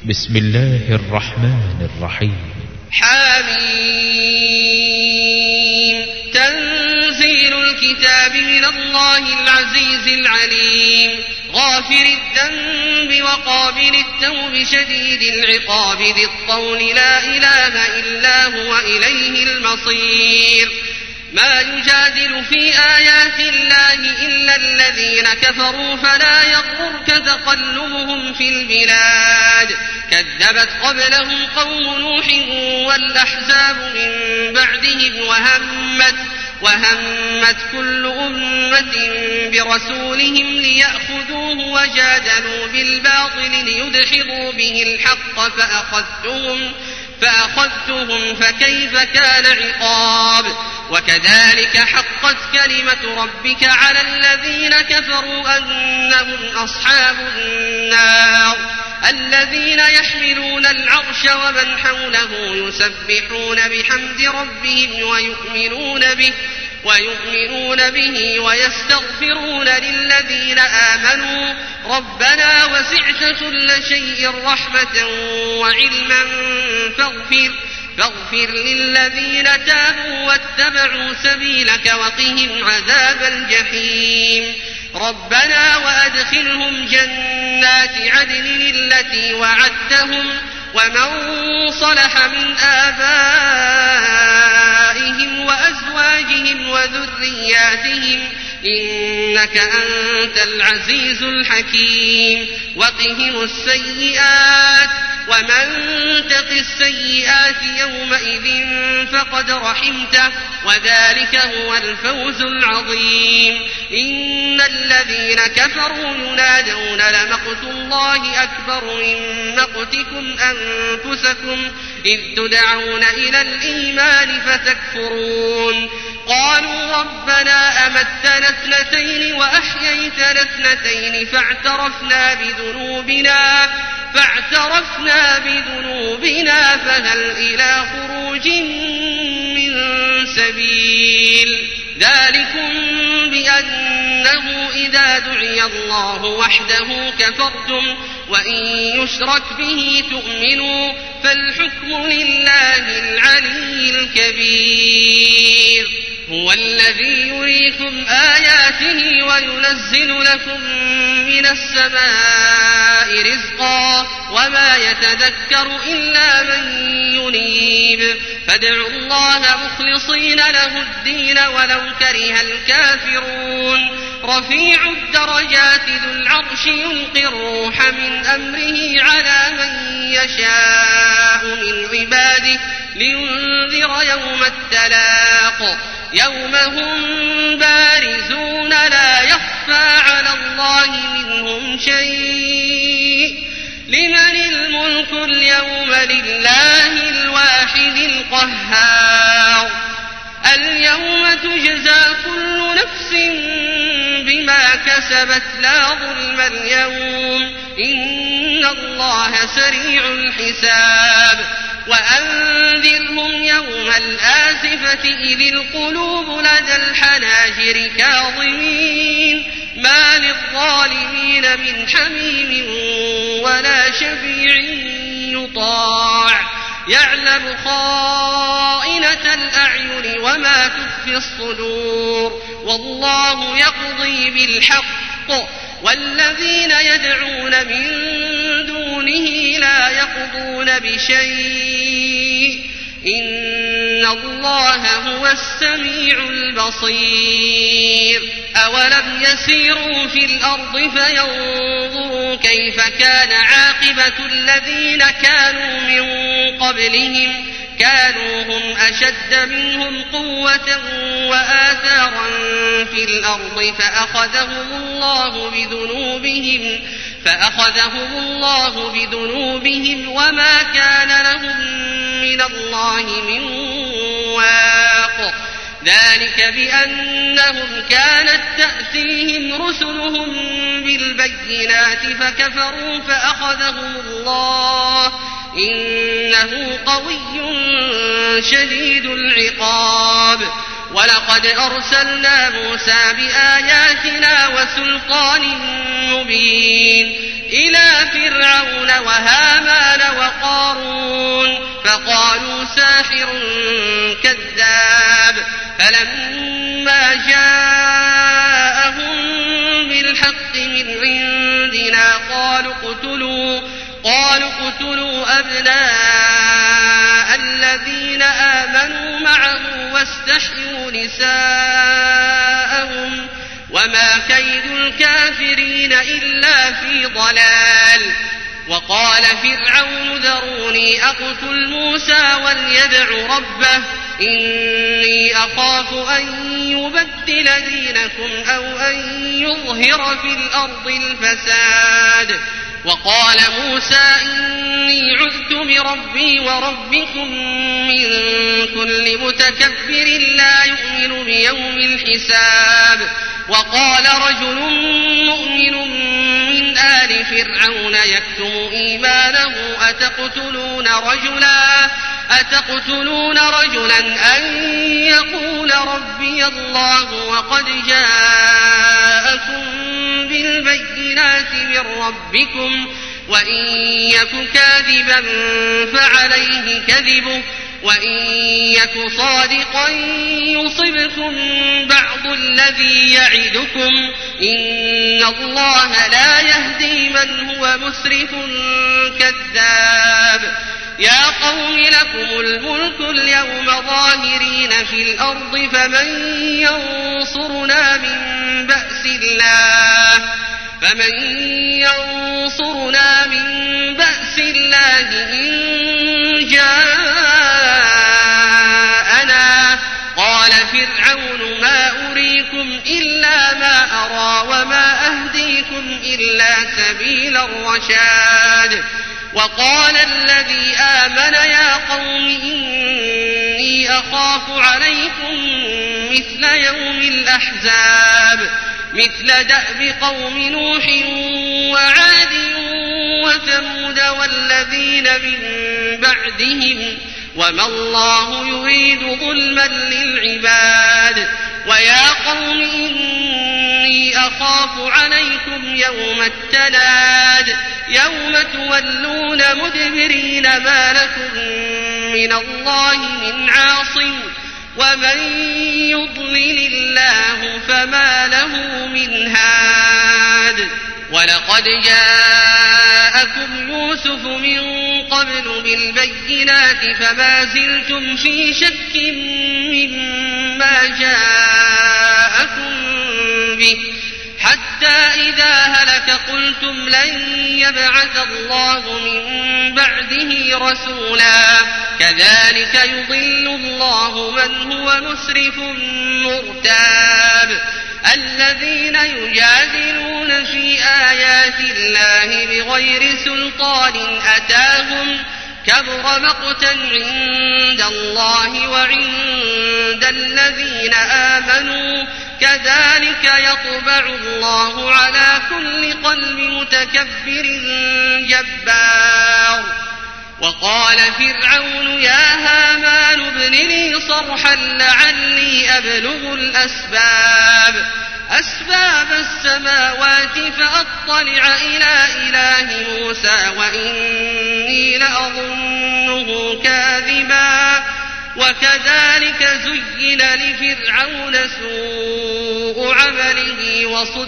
بسم الله الرحمن الرحيم. حميم. تنزيل الكتاب من الله العزيز العليم، غافر الذنب وقابل التوب شديد العقاب ذي الطول لا إله إلا هو إليه المصير. ما يجادل في آيات الله إلا الذين كفروا فلا يغررك تقلبهم في البلاد. كذبت قبلهم قوم نوح والأحزاب من بعدهم وهمت كل أمة برسولهم ليأخذوه وجادلوا بالباطل ليدحضوا به الحق فأخذتهم فكيف كان عقاب. وكذلك حقت كلمة ربك على الذين كفروا أنهم أصحاب النار الذين يحملون العرش ومن حوله يسبحون بحمد ربهم ويؤمنون به ويستغفرون للذين آمنوا ربنا وسعت كل شيء رحمة وعلما فاغفر للذين تابوا واتبعوا سبيلك وقهم عذاب الجحيم. ربنا وأدخلهم جنات عدن التي وعدتهم ومن صلح من آبائهم وأزواجهم وذرياتهم إنك أنت العزيز الحكيم. وقهم السيئات ومن تق السيئات يومئذ فقد رحمته وذلك هو الفوز العظيم. إن الذين كفروا ينادون لمقت الله أكبر من مقتكم أنفسكم إذ تدعون إلى الإيمان فتكفرون. قالوا ربنا أمتنا اثنتين وأحييتنا اثنتين فاعترفنا بذنوبنا فهل إلى خروج من سبيل. ذلكم بأنه إذا دعي الله وحده كفرتم وإن يشرك به تؤمنوا فالحكم لله العلي الكبير. هو الذي يريكم آياته وينزل لكم من السماء رزقا وما يتذكر إلا من ينيب. فادعوا الله مخلصين له الدين ولو كره الكافرون. رفيع الدرجات ذو العرش يلقي الروح من أمره على من يشاء من عباده لينذر يوم التلاق يوم هم بارزون لا يخفى على الله منهم شيء. لمن الملك اليوم لله الواحد القهار. اليوم تجزى كل نفس بما كسبت لا ظلم اليوم إن الله سريع الحساب. وأنذرهم يوم الآزفة إذ القلوب لدى الحناجر كاظمين ما للظالمين من حميم ولا شفيع يطاع. يعلم خائنة الأعين وما تخفي الصدور والله يقضي بالحق والذين يدعون من دونه لا يقضون بشيء إن الله هو السميع البصير. أولم يسيروا في الأرض فينظروا كيف كان عاقبة الذين كانوا من قبلهم كانوا هم أشد منهم قوة وآثارا في الأرض فأخذهم الله بذنوبهم وما كان لهم من الله من واق. ذلك بأنهم كانت تأتيهم رسلهم بالبينات فكفروا فأخذهم الله إنه قوي شديد العقاب. ولقد أرسلنا موسى بآياتنا وسلطان مبين إلى فرعون وهامان ساحر كذاب. فلما جاءهم بالحق من عندنا قالوا اقتلوا أبناء الذين آمنوا معه واستحيوا نساءهم وما كيد الكافرين إلا في ضلال. وقال فرعون ذروني أقتل موسى وليدع ربه إني أخاف أن يبدل دينكم أو أن يظهر في الأرض الفساد. وقال موسى إني عذت بربي وربكم من كل متكبر لا يؤمن بيوم الحساب. وقال رجل مؤمن من آل فرعون يكتم إيمانه أتقتلون رجلا أن يقول ربي الله وقد جاءكم بالبينات من ربكم وإن يك كاذبا فعليه كذبه وإن يك صادقا يصبكم بعض الذي يعدكم إن الله لا يهدي من هو مسرف كذاب. يا قوم لكم الملك اليوم ظاهرين في الأرض فمن ينصرنا من بأس الله إن جاءنا. قال فرعون ما أريكم إلا ما أرى وما أهديكم إلا سبيل الرشاد. وقال الذي آمن يا قوم إني أخاف عليكم مثل يوم الأحزاب مثل دأب قوم نوح وعاد وثمود والذين من بعدهم وما الله يريد ظلما للعباد. ويا قوم إني أخاف عليكم يوم التناد يوم تولون مدبرين ما لكم من الله من عاصم ومن يضلل الله فما له من هاد. ولقد جاءكم يوسف من قبل بالبينات فما زلتم في شك مما جاءكم به حتى إذا هلك قلتم لن يبعث الله من بعده رسولا كذلك يضل الله من هو مسرف مرتاب. الذين يجادلون في آيات الله بغير سلطان أتاهم كبر مقتا عند الله وعند الذين آمنوا كذلك يطبع الله على كل قلب متكبر جبار. وقال فرعون يا هامان ابن لي صرحا لعلي أبلغ أسباب السماوات فأطلع إلى إله موسى وإني لأظنه كاذبا. وكذلك زين لفرعون سوء عمله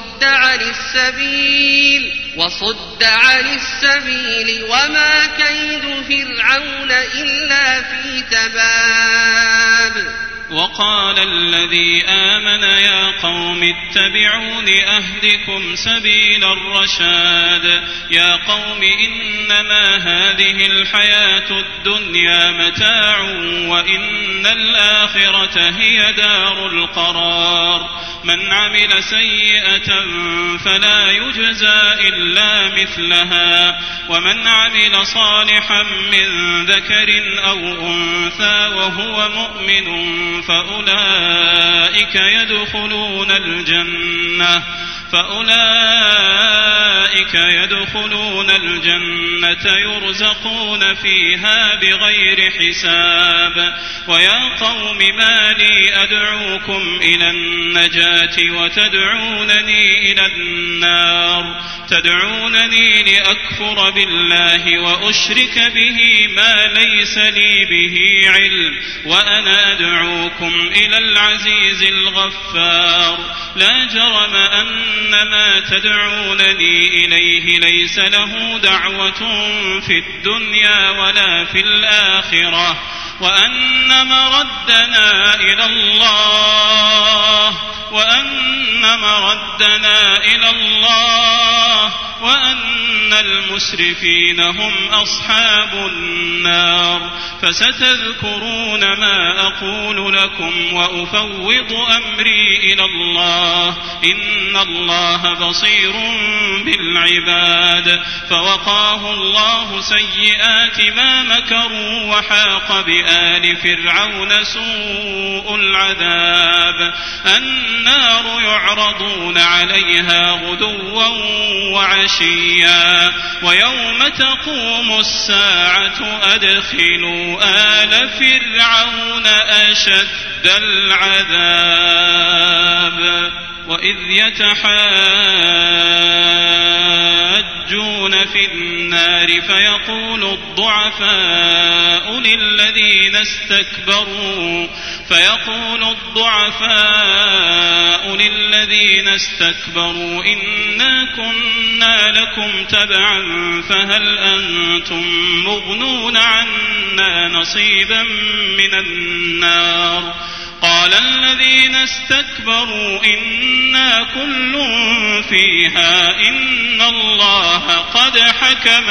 وصد عن السبيل وما كيد فرعون إلا في تباب. وقال الذي آمن يا قوم اتبعون أهدكم سبيل الرشاد. يا قوم إنما هذه الحياة الدنيا متاع وإن الآخرة هي دار القرار. من عمل سيئة فلا يجزى إلا مثلها ومن عمل صالحا من ذكر أو أنثى وهو مؤمن فأولئك يدخلون الجنة فأولئك يدخلون الجنة يرزقون فيها بغير حساب. ويا قوم ما لي أدعوكم إلى النجاة وتدعونني إلى النار؟ تدعونني لأكفر بالله وأشرك به ما ليس لي به علم، وأنا أدعوكم إلى العزيز الغفار. لا جرم أن ما تدعونني إليه ليس له دعوة في الدنيا ولا في الآخرة، وأن مردنا إلى الله وأن المسرفين هم أصحاب النار. فستذكرون ما أقول لكم وأفوض أمري إلى الله، إن الله بصير بالعباد. فوقاه الله سيئات ما مكروا وحاق بآل فرعون سوء العذاب. النار يعرضون عليها غدوا وعشيا ويوم تقوم الساعة أدخلوا آل فرعون أشد العذاب. وإذ يتحاجون في النار فيقول الضعفاء للذين استكبروا إنا كنا لكم تبعا فهل أنتم مغنون عنا نصيبا من النار؟ قال الذين استكبروا إنا كل فيها إن الله قد حكم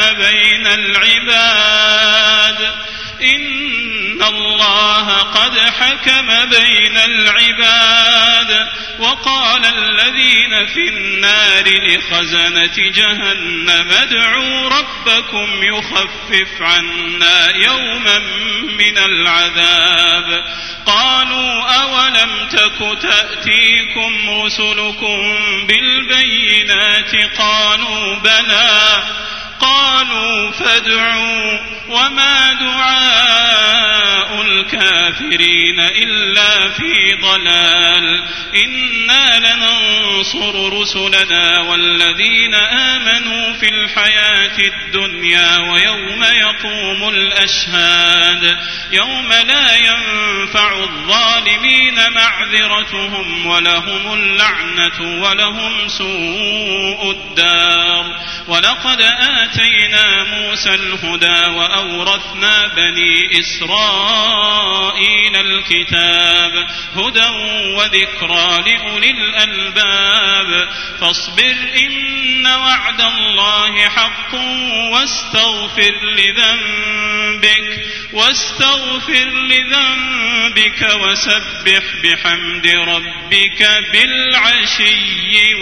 بين العباد. وقال الذين في النار لخزنة جهنم ادعوا ربكم يخفف عنا يوما من العذاب. قالوا أولم تك تأتيكم رسلكم بالبينات؟ قالوا بلى. قالوا فادعوا وما دعاء الكافرين إلا في ضلال. إنا لننصر رسلنا والذين آمنوا في الحياة الدنيا ويوم يقوم الأشهاد يوم لا ينفع الظالمين معذرتهم ولهم اللعنة ولهم سوء الدار. ولقد آتينا موسى الهدى وأورثنا بني إسرائيل الكتاب هدى وذكرى لأولي الألباب. فاصبر إن وعد الله حق واستغفر لذنبك وسبح بحمد ربك بالعشي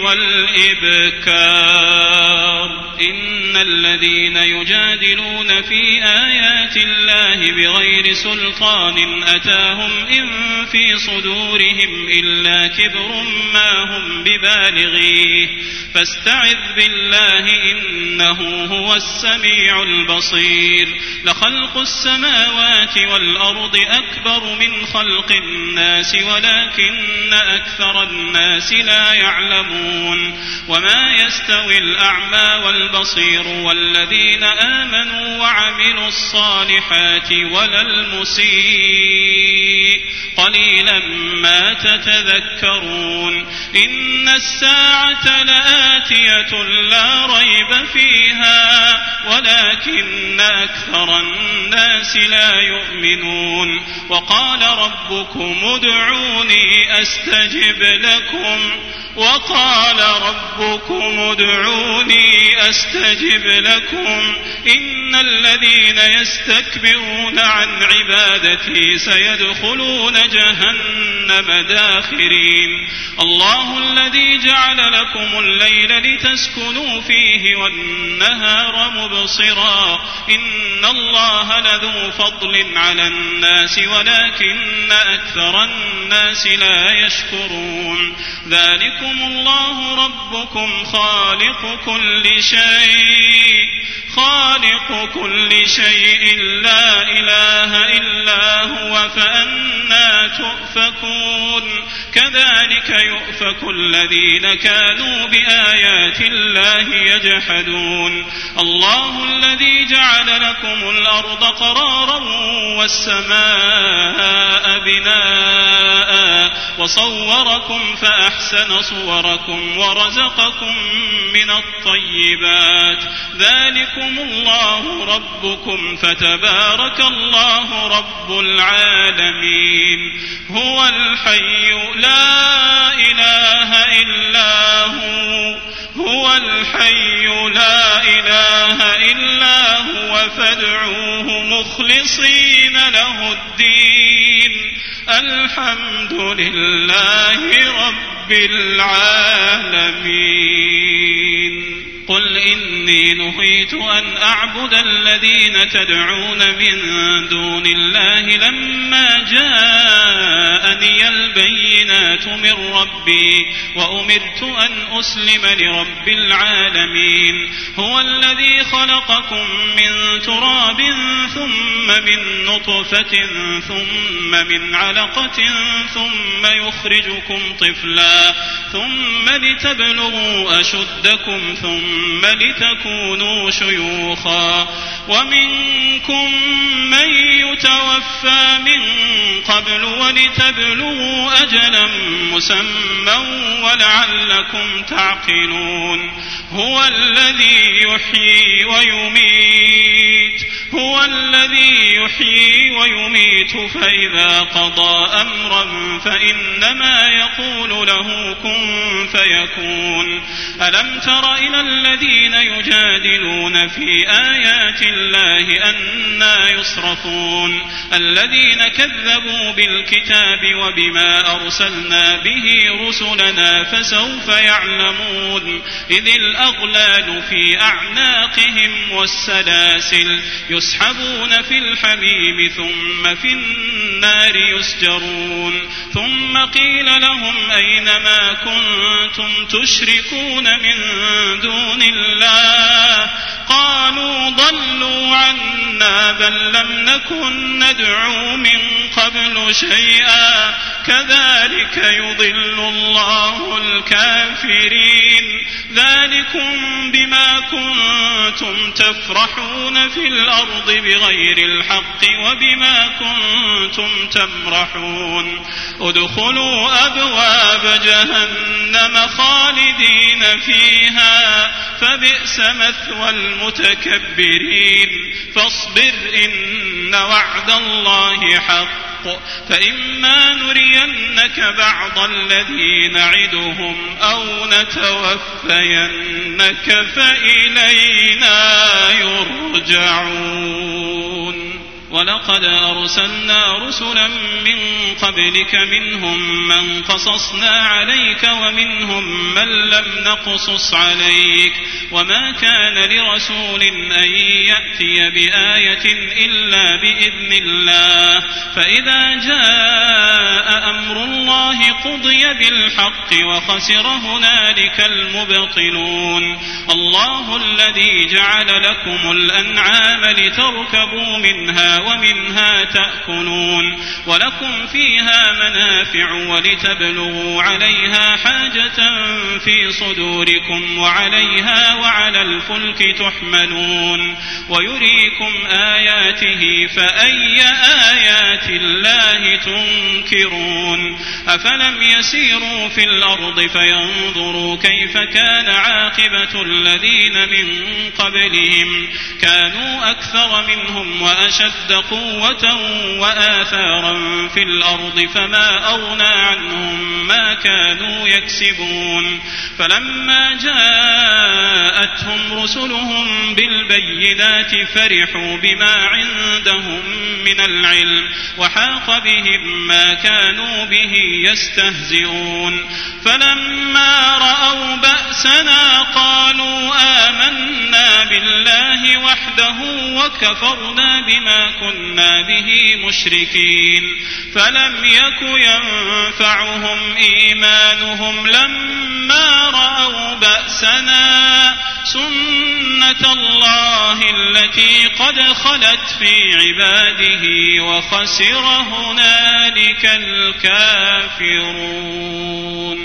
والإبكار. إن الذين يجادلون في آيات الله بغير سلطان أتاهم إن في صدورهم إلا كبر ما هم ببالغيه فاستعذ بالله إنه هو السميع البصير. لخلق السماوات والأرض أكبر من خلق الناس ولكن أكثر الناس لا يعلمون. وما يستوي الأعمى والبصير والذين آمنوا وعملوا الصالحات ولا المسيء قليلا ما تتذكرون. إن الساعة لآتية لا ريب فيها ولكن أكثر الناس لا يؤمنون. وقال ربكم ادعوني أستجب لكم إن إن الذين يستكبرون عن عبادتي سيدخلون جهنم داخرين الله الذي جعل لكم الليل لتسكنوا فيه والنهار مبصرا إن الله لذو فضل على الناس ولكن أكثر الناس لا يشكرون ذلكم الله ربكم خالق كل شيء لا إله إلا هو فأنى تؤفكون كذلك يؤفك الذين كانوا بآيات الله يجحدون الله الذي جعل لكم الأرض قرارا والسماء بناء وصوركم فأحسن صوركم ورزقكم من الطيبات ذلكم الله ربكم فتبارك الله رب العالمين هو الحي لا إله إلا هو الحي لا إله إلا هو فادعوه مخلصين له الدين الحمد لله رب العالمين قل إني نهيت أن أعبد الذين تدعون من دون الله لما جاءني البينات من ربي وأمرت أن أسلم لرب العالمين هو الذي خلقكم من تراب ثم من نطفة ثم من علقة ثم يخرجكم طفلا ثم لتبلغوا أشدكم ثم لتكونوا شيوخا ومنكم من يتوفى من قبل ولتبلغوا أجلا مسمى ولعلكم تعقلون هو الذي يحيي ويميت فإذا قضى أمرا فإنما يقول له كن فيكون ألم تر إلى الذين يجادلون في آيات الله أنى يصرفون الذين كذبوا بالكتاب وبما أرسلنا به رسلنا فسوف يعلمون إذ الأغلال في أعناقهم والسلاسل يسحبون في الحميم ثم في النار يسجرون ثم قيل لهم أين ما كنتم تشركون من دون الله قالوا ضلوا عنا بل لم نكن ندعو من قبل شيئا كذلك يضل الله الكافرين ذلكم بما كنتم تفرحون في الأرض بغير الحق وبما كنتم تمرحون ادخلوا أبواب جهنم خالدين فيها فبئس مثوى المتكبرين فاصبر إن وعد الله حق فإما نرينك بعض الذي نعدهم أو نتوفينك فإلينا يرجعون ولقد أرسلنا رسلا من قبلك منهم من قصصنا عليك ومنهم من لم نقصص عليك وما كان لرسول أن يأتي بآية إلا بإذن الله فإذا جاء أمر الله قضي بالحق وخسر هنالك المبطلون الله الذي جعل لكم الأنعام لتركبوا منها ومنها تأكلون ولكم فيها منافع ولتبلغوا عليها حاجة في صدوركم وعليها وعلى الفلك تحملون ويريكم آياته آياته فأي آيات الله تنكرون أفلم يسيروا في الأرض فينظروا كيف كان عاقبة الذين من قبلهم كانوا أكثر منهم وأشد قوة وآثارا في الأرض فما أغنى عنهم ما كانوا يكسبون فلما جاءتهم رسلهم بالبينات فرحوا بما عندهم من العلم وحاق بهم ما كانوا به يستهزئون فلما رأوا بأسنا قالوا آمنا بالله وحده وكفرنا بما كنا به مشركين فلم يك ينفعهم إيمانهم لما رأوا بأسنا سنة الله التي قد خلت في عباده وخسر هنالك الكافرون.